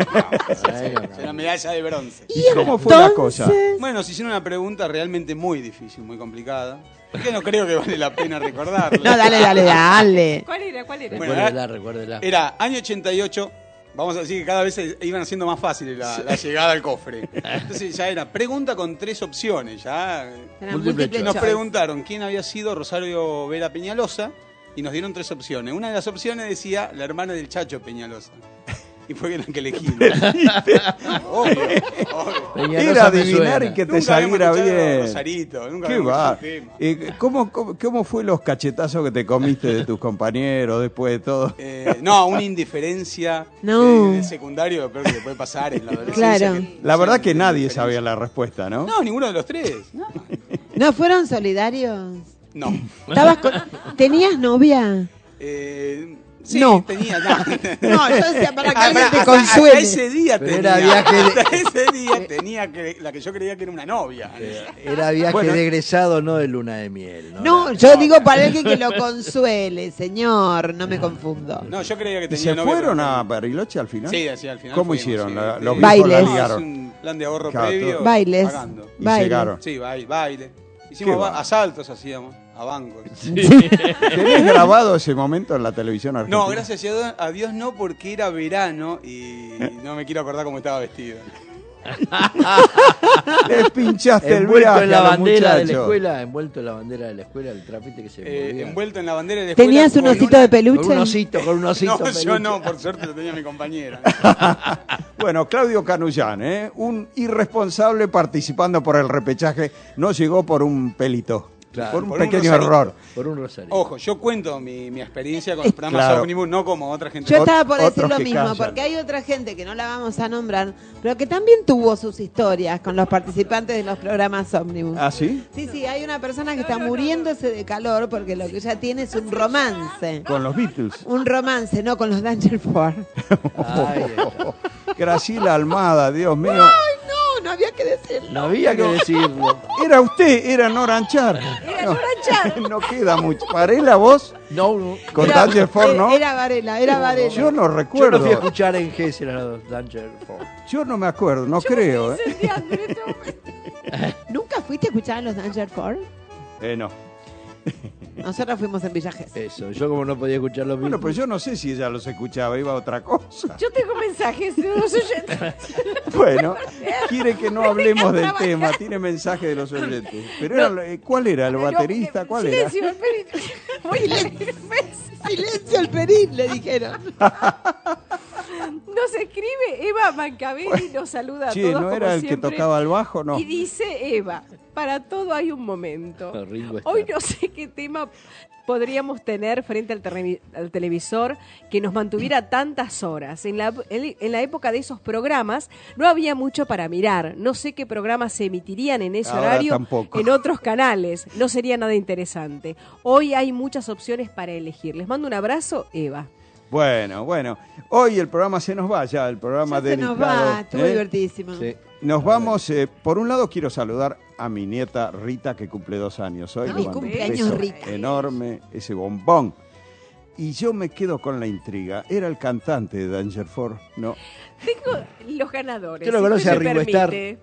Era medalla de bronce. ¿Y cómo fue la cosa? Bueno, nos hicieron una pregunta realmente muy difícil, muy complicada. Que no creo que vale la pena recordarla. No, dale, dale, dale. ¿Cuál era? ¿Cuál era? Bueno, Recuérdela, era, recuérdela. era año ochenta y ocho. Vamos a decir que cada vez se- iban haciendo más fácil la, la llegada al cofre. Entonces ya era pregunta con tres opciones. Ya Era múltiple nos choice. preguntaron quién había sido Rosario Vera Peñalosa y nos dieron tres opciones. Una de las opciones decía la hermana del Chacho Peñalosa. Y fue la que elegimos. Obvio, obvio. Era adivinar y que te Nunca habíamos saliera escuchado a bien. Rosarito, nunca ¿Qué habíamos va? escuchado el tema. Eh, ¿cómo, cómo, cómo fue los cachetazos que te comiste de tus compañeros después de todo? Eh, no, una indiferencia No. eh, en el secundario, lo peor que le puede pasar en la adolescencia. Claro. que- La verdad que nadie sabía la respuesta, ¿no? No, ninguno de los tres. No. ¿No fueron solidarios? No. ¿Estabas con... ¿Tenías novia? Eh, sí, No. tenía. No, No, yo decía para que Ah, alguien te hasta- consuele. hasta ese día Pero tenía. era viaje de- hasta ese día tenía que, la que yo creía que era una novia. Era viaje Bueno. de egresado, no de luna de miel. No, No, Era- yo digo para alguien que lo consuele, señor, no me confundo. No, yo creía que ¿Y tenía se novia. fueron pero- a Bariloche al final? Sí, así al final. ¿Cómo fuimos, hicieron? sí. La- los Sí. viejos la Bailes. ligaron. Es un plan de ahorro Claro, previo. todo. Bailes. Pagando. Y Baile. llegaron. Sí, baile. baile. Hicimos Qué ba- va. asaltos, hacíamos, a bancos. ¿Tenés grabado ese momento en la televisión argentina? No, gracias a Dios- a Dios no, porque era verano y no me quiero acordar cómo estaba vestido. Les pinchaste el envuelto viaje en la a los bandera de la muchachos. escuela, envuelto en la bandera de la escuela, el trapite que se Eh, movía. envuelto en la bandera de la escuela. ¿Tenías un con osito una- de peluche? Con un osito, con un osito. No, peluche. yo no, por suerte lo tenía mi compañera. Bueno, Claudio Canullán, ¿eh? Un irresponsable participando por el repechaje, no llegó por un pelito, Claro, por un por un pequeño rosarito. error. Por un rosario. Ojo, yo cuento mi, mi experiencia con los programas Claro. ómnibus, no como otra gente. Yo estaba por decir Otros lo que mismo, callan. porque hay otra gente que no la vamos a nombrar, pero que también tuvo sus historias con los participantes de los programas ómnibus. ¿Ah, sí? Sí, sí, hay una persona que está muriéndose de calor porque lo que ella tiene es un romance. Con los Beatles. Un romance, no con los Danger Four. Ay, Graciela Almada, Dios mío. Ay, no, no había que decirlo. no había que decirlo. Era usted, era Noranchar. Era no, Noranchar. no queda mucho. ¿Parela vos? No, no. Con Era- Danger Four, ¿no? Era Varela, era Varela. Yo no Yo recuerdo. no fui a escuchar en Gessel a los Danger Four. Yo no me acuerdo, no creo. ¿eh? ¿Nunca fuiste a escuchar a los Danger Four? Eh, no. Nosotros fuimos en Villa Gesell. Eso, yo como no podía escuchar los Bueno, Beatles. pues yo no sé si ella los escuchaba, iba a otra cosa. Yo tengo mensajes de los oyentes. Bueno, quiere que no hablemos del tema, tiene mensaje de los oyentes. Pero era, eh, ¿cuál era? ¿El baterista? ¿Cuál era? Silencio, el perito. Voy a leer. Silencio el perín, le dijeron. Nos escribe Eva Mancabelli, nos saluda a Sí, todos ¿no como era el que siempre. tocaba el bajo? No. Y dice Eva, para todo hay un momento. No, Ringo está. Hoy no sé qué tema podríamos tener frente al, terrevi- al televisor que nos mantuviera tantas horas. En la, en, en la época de esos programas no había mucho para mirar. No sé qué programas se emitirían en ese Ahora horario tampoco. en otros canales. No sería nada interesante. Hoy hay muchas opciones para elegir. Les mando un abrazo, Eva. Bueno, bueno. Hoy el programa se nos va ya, el programa Ya se dedicado. nos va, estuvo ¿eh? divertidísimo. Sí. Nos vamos, eh, por un lado quiero saludar a mi nieta Rita, que cumple dos años hoy. Feliz Le mando un cumpleaños, beso Rita. enorme, ese bombón. Y yo me quedo con la intriga. ¿Era el cantante de Danger Four? No. Tengo los ganadores. ¿Usted lo si conoce usted a me Ringo Starr? permite.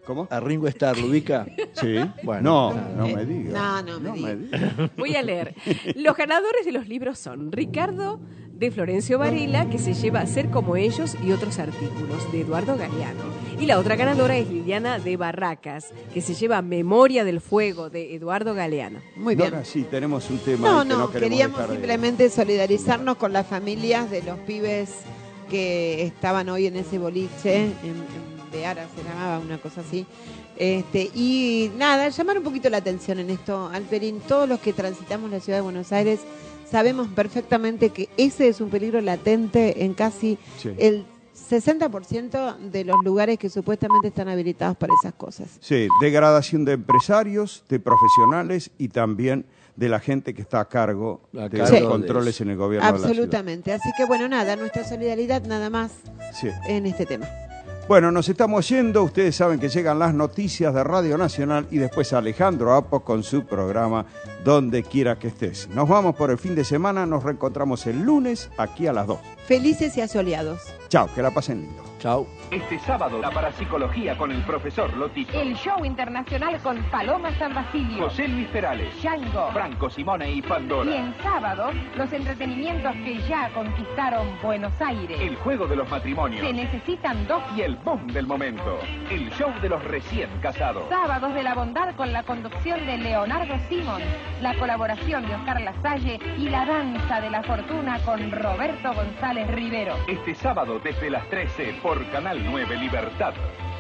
¿Cómo? ¿A Ringo Starr lo ubica? Sí. Bueno, no, no me digas. No, no me No digas. me digas. Voy a leer. Los ganadores de los libros son Ricardo de Florencio Varela, que se lleva a Ser como ellos y otros artículos, de Eduardo Galeano. Y la otra ganadora es Liliana de Barracas, que se lleva Memoria del Fuego, de Eduardo Galeano. Muy bien. Nora, sí, tenemos un tema No, ahí que no, no queremos queríamos dejar de- simplemente solidarizarnos con las familias de los pibes que estaban hoy en ese boliche, en, en Beara se llamaba, una cosa así. Este, y nada, llamar un poquito la atención en esto, Alperín. Todos los que transitamos la ciudad de Buenos Aires sabemos perfectamente que ese es un peligro latente en casi Sí. el sesenta por ciento de los lugares que supuestamente están habilitados para esas cosas. Sí, degradación de empresarios, de profesionales y también de la gente que está a cargo de cargo los de controles eso. en el gobierno de la ciudad. Absolutamente. Así que bueno, nada, nuestra solidaridad nada más Sí. en este tema. Bueno, nos estamos yendo. Ustedes saben que llegan las noticias de Radio Nacional y después Alejandro Apo con su programa Donde Quiera que Estés. Nos vamos por el fin de semana. Nos reencontramos el lunes aquí a las dos. Felices y asoleados. Chao, que la pasen lindo. Chao. Este sábado, la parapsicología con el profesor Lotito. El show internacional con Paloma San Basilio, José Luis Perales, Django. Franco Simone y Y Pandora. en sábado, los entretenimientos que ya conquistaron Buenos Aires. El juego de los matrimonios. Se necesitan dos Y el boom del momento. El show de los recién casados. sábados de la bondad con la conducción de Leonardo Simón, la colaboración de Oscar Lasalle y la danza de la fortuna con Roberto González Rivero. Este sábado desde las trece por Canal nueve Libertad.